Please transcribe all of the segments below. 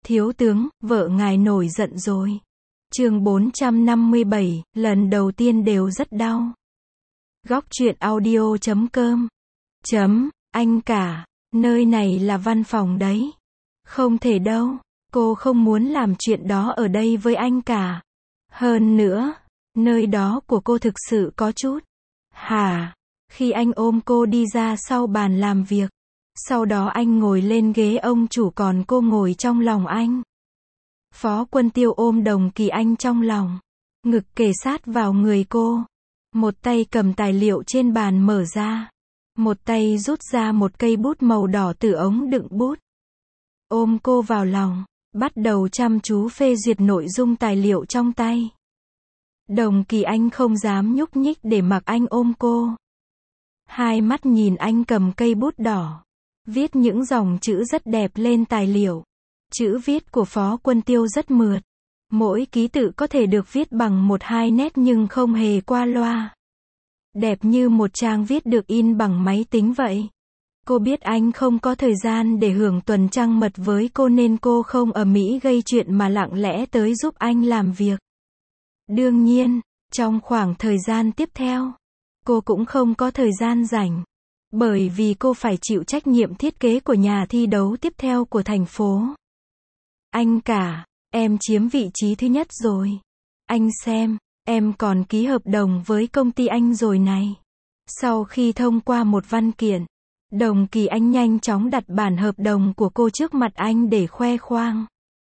Thiếu tướng, vợ ngài nổi giận rồi. Chương 457, lần đầu tiên đều rất đau. Góc truyện audio.com. Anh cả, nơi này là văn phòng đấy. Không thể đâu, cô không muốn làm chuyện đó ở đây với anh cả. Hơn nữa, nơi đó của cô thực sự có chút. Hả? Khi anh ôm cô đi ra sau bàn làm việc. Sau đó anh ngồi lên ghế ông chủ còn cô ngồi trong lòng anh. Phó Quân Tiêu ôm Đồng Kỳ Anh trong lòng. Ngực kề sát vào người cô. Một tay cầm tài liệu trên bàn mở ra. Một tay rút ra một cây bút màu đỏ từ ống đựng bút. Ôm cô vào lòng. Bắt đầu chăm chú phê duyệt nội dung tài liệu trong tay. Đồng Kỳ Anh không dám nhúc nhích để mặc anh ôm cô. Hai mắt nhìn anh cầm cây bút đỏ. Viết những dòng chữ rất đẹp lên tài liệu. Chữ viết của Phó Quân Tiêu rất mượt. Mỗi ký tự có thể được viết bằng 1-2 nét nhưng không hề qua loa. Đẹp như một trang viết được in bằng máy tính vậy. Cô biết anh không có thời gian để hưởng tuần trăng mật với cô nên cô không ở Mỹ gây chuyện mà lặng lẽ tới giúp anh làm việc. Đương nhiên, trong khoảng thời gian tiếp theo, cô cũng không có thời gian rảnh. Bởi vì cô phải chịu trách nhiệm thiết kế của nhà thi đấu tiếp theo của thành phố. Anh cả, em chiếm vị trí thứ nhất rồi. Anh xem, em còn ký hợp đồng với công ty anh rồi này. Sau khi thông qua một văn kiện, Đồng Kỳ Anh nhanh chóng đặt bản hợp đồng của cô trước mặt anh để khoe khoang.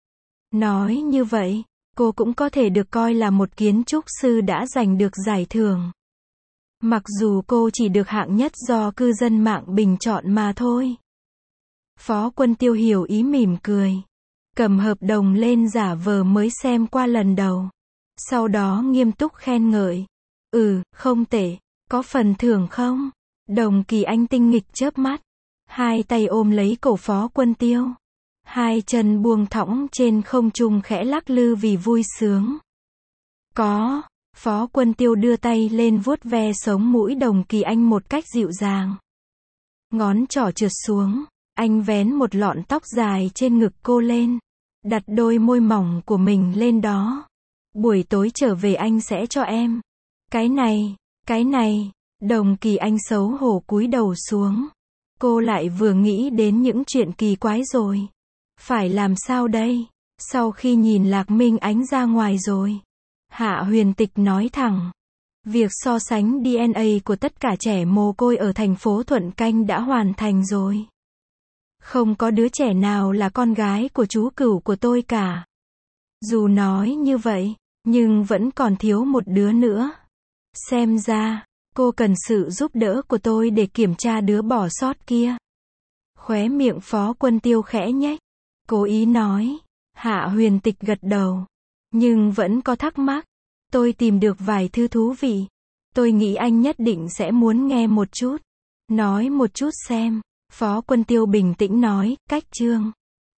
Nói như vậy, cô cũng có thể được coi là một kiến trúc sư đã giành được giải thưởng. Mặc dù cô chỉ được hạng nhất do cư dân mạng bình chọn mà thôi. Phó Quân Tiêu hiểu ý mỉm cười. Cầm hợp đồng lên giả vờ mới xem qua lần đầu. Sau đó nghiêm túc khen ngợi. Không tệ, có phần thưởng không? Đồng Kỳ Anh tinh nghịch chớp mắt. Hai tay ôm lấy cổ Phó Quân Tiêu. Hai chân buông thõng trên không trung khẽ lắc lư vì vui sướng. Có. Phó Quân Tiêu đưa tay lên vuốt ve sống mũi Đồng Kỳ Anh một cách dịu dàng. Ngón trỏ trượt xuống, anh vén một lọn tóc dài trên ngực cô lên, đặt đôi môi mỏng của mình lên đó. Buổi tối trở về anh sẽ cho em. Cái này, Đồng Kỳ Anh xấu hổ cúi đầu xuống. Cô lại vừa nghĩ đến những chuyện kỳ quái rồi. Phải làm sao đây? Sau khi nhìn Lạc Minh Ánh ra ngoài rồi. Hạ Huyền Tịch nói thẳng. Việc so sánh DNA của tất cả trẻ mồ côi ở thành phố Thuận Canh đã hoàn thành rồi. Không có đứa trẻ nào là con gái của chú Cửu của tôi cả. Dù nói như vậy, nhưng vẫn còn thiếu một đứa nữa. Xem ra, cô cần sự giúp đỡ của tôi để kiểm tra đứa bỏ sót kia. Khóe miệng Phó Quân Tiêu khẽ nhếch. Cố ý nói. Hạ Huyền Tịch gật đầu. Nhưng vẫn có thắc mắc. Tôi tìm được vài thứ thú vị. Tôi nghĩ anh nhất định sẽ muốn nghe một chút. Nói một chút xem. Phó Quân Tiêu bình tĩnh nói, cách chương.